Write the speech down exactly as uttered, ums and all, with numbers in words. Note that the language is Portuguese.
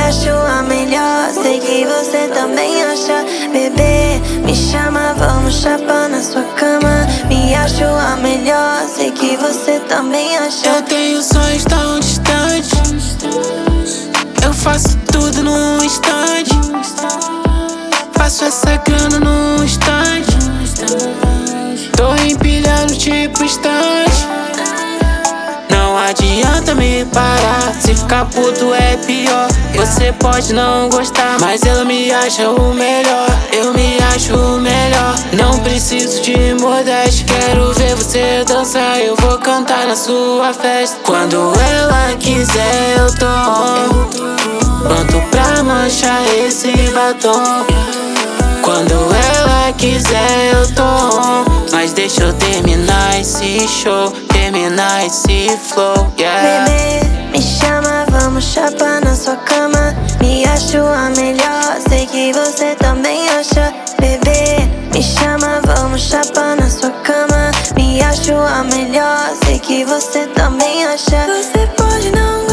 acho a melhor, sei que você também acha. Bebê, me chama, vamos chapar na sua cama. Me acho a melhor, sei que você também acha. Eu tenho sonhos tão distantes, eu faço tudo num instante. Faço essa grana num instante. Tô empilhando tipo estante. Não adianta me parar, se ficar puto é pior. Você pode não gostar, mas ela me acha o melhor. Eu me acho o melhor, não preciso de modéstia. Quero ver você dançar, eu vou cantar na sua festa. Quando ela quiser eu tô on, pronto pra manchar esse batom. Quando ela quiser eu tô on, mas deixa eu terminar esse show, terminar esse flow, yeah. Bebê, me chama, vamos chapar na sua cama. Me acho a melhor, sei que você também acha. Bebê, me chama, vamos chapar na sua cama. Me acho a melhor, sei que você também acha. Você pode não